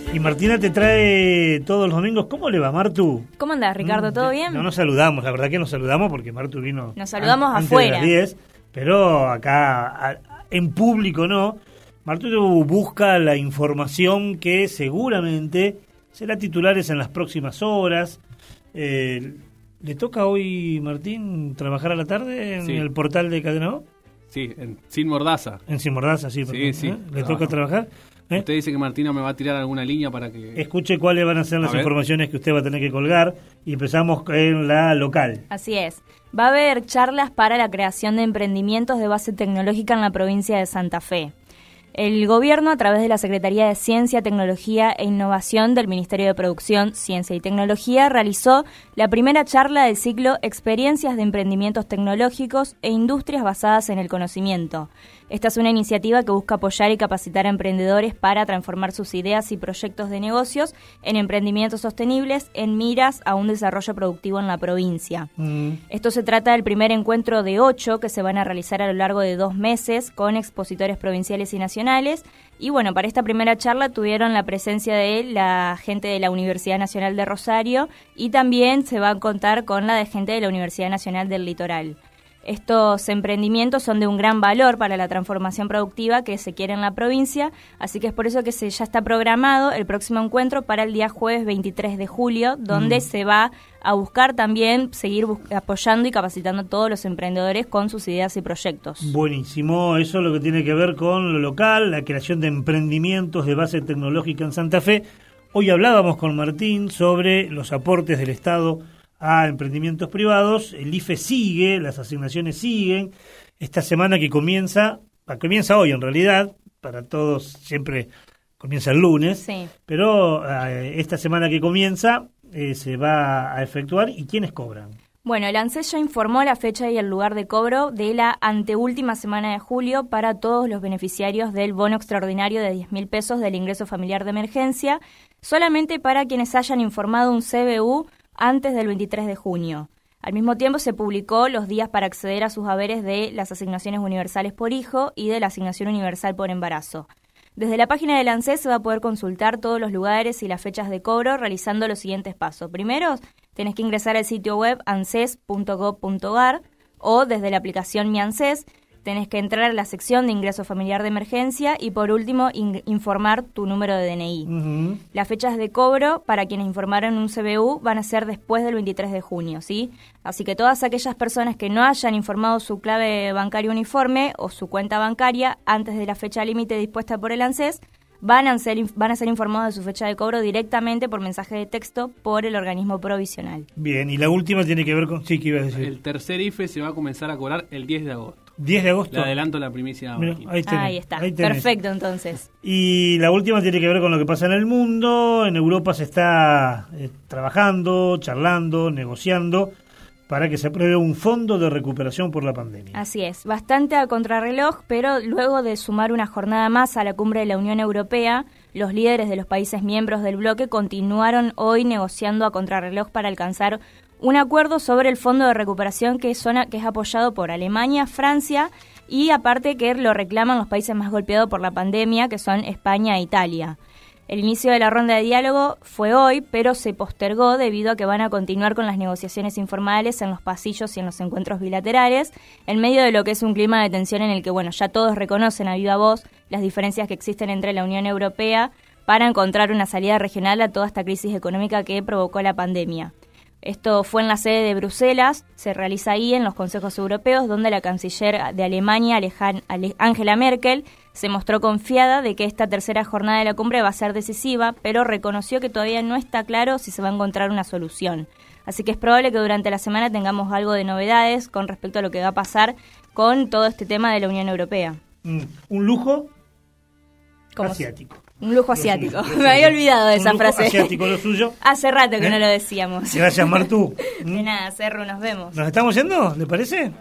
Y Martina te trae todos los domingos. ¿Cómo le va, Martu? ¿Cómo andás, Ricardo? ¿Todo bien? No nos saludamos, la verdad que nos saludamos porque Martu vino. Nos saludamos antes afuera. De las 10, pero acá en público no. Martu busca la información que seguramente será titulares en las próximas horas. ¿Le toca hoy, Martín, trabajar a la tarde en el portal de Cadena O? Sí, Sin Mordaza. En Sin Mordaza, sí. Sí. ¿Le toca trabajar? Usted dice que Martina me va a tirar alguna línea para que... Escuche cuáles van a ser las informaciones que usted va a tener que colgar y empezamos en la local. Así es. Va a haber charlas para la creación de emprendimientos de base tecnológica en la provincia de Santa Fe. El gobierno, a través de la Secretaría de Ciencia, Tecnología e Innovación del Ministerio de Producción, Ciencia y Tecnología, realizó la primera charla del ciclo Experiencias de Emprendimientos Tecnológicos e Industrias Basadas en el Conocimiento. Esta es una iniciativa que busca apoyar y capacitar a emprendedores para transformar sus ideas y proyectos de negocios en emprendimientos sostenibles en miras a un desarrollo productivo en la provincia. Esto se trata del primer encuentro de 8 que se van a realizar a lo largo de 2 meses con expositores provinciales y nacionales. Y bueno, para esta primera charla tuvieron la presencia de la gente de la Universidad Nacional de Rosario y también se va a contar con la de gente de la Universidad Nacional del Litoral. Estos emprendimientos son de un gran valor para la transformación productiva que se quiere en la provincia, así que es por eso que ya está programado el próximo encuentro para el día jueves 23 de julio, donde se va a buscar también seguir apoyando y capacitando a todos los emprendedores con sus ideas y proyectos. Buenísimo, eso es lo que tiene que ver con lo local, la creación de emprendimientos de base tecnológica en Santa Fe. Hoy hablábamos con Martín sobre los aportes del Estado a emprendimientos privados. El IFE sigue, las asignaciones siguen. Esta semana que comienza hoy en realidad, para todos siempre comienza el lunes, pero esta semana que comienza se va a efectuar. ¿Y quiénes cobran? Bueno, el ANSES ya informó la fecha y el lugar de cobro de la anteúltima semana de julio para todos los beneficiarios del bono extraordinario de 10.000 pesos del ingreso familiar de emergencia, solamente para quienes hayan informado un CBU antes del 23 de junio. Al mismo tiempo se publicó los días para acceder a sus haberes de las asignaciones universales por hijo y de la asignación universal por embarazo. Desde la página del ANSES se va a poder consultar todos los lugares y las fechas de cobro realizando los siguientes pasos. Primero, tenés que ingresar al sitio web anses.gov.ar o desde la aplicación Mi ANSES. Tenés que entrar a la sección de ingreso familiar de emergencia y por último informar tu número de DNI. Las fechas de cobro para quienes informaron un CBU van a ser después del 23 de junio, ¿sí? Así que todas aquellas personas que no hayan informado su clave bancaria uniforme o su cuenta bancaria antes de la fecha límite dispuesta por el ANSES van a ser informados de su fecha de cobro directamente por mensaje de texto por el organismo provisional. Bien, y la última tiene que ver con... Sí, ¿qué ibas a decir? El tercer IFE se va a comenzar a cobrar el 10 de agosto. 10 de agosto. Le adelanto la primicia. Mira, ahí está. Perfecto, entonces. Y la última tiene que ver con lo que pasa en el mundo. En Europa se está trabajando, charlando, negociando para que se apruebe un fondo de recuperación por la pandemia. Así es, bastante a contrarreloj, pero luego de sumar una jornada más a la cumbre de la Unión Europea, los líderes de los países miembros del bloque continuaron hoy negociando a contrarreloj para alcanzar un acuerdo sobre el fondo de recuperación que es apoyado por Alemania, Francia y aparte que lo reclaman los países más golpeados por la pandemia, que son España e Italia. El inicio de la ronda de diálogo fue hoy, pero se postergó debido a que van a continuar con las negociaciones informales en los pasillos y en los encuentros bilaterales, en medio de lo que es un clima de tensión en el que, ya todos reconocen a viva voz las diferencias que existen entre la Unión Europea para encontrar una salida regional a toda esta crisis económica que provocó la pandemia. Esto fue en la sede de Bruselas, se realiza ahí en los consejos europeos, donde la canciller de Alemania, Angela Merkel, se mostró confiada de que esta tercera jornada de la cumbre va a ser decisiva, pero reconoció que todavía no está claro si se va a encontrar una solución. Así que es probable que durante la semana tengamos algo de novedades con respecto a lo que va a pasar con todo este tema de la Unión Europea. Un lujo asiático. Un lujo asiático. Me había olvidado de esa frase. Asiático lo suyo. Hace rato que no lo decíamos. Gracias, Martú. De nada, Cerro, nos vemos. ¿Nos estamos yendo? ¿Le parece?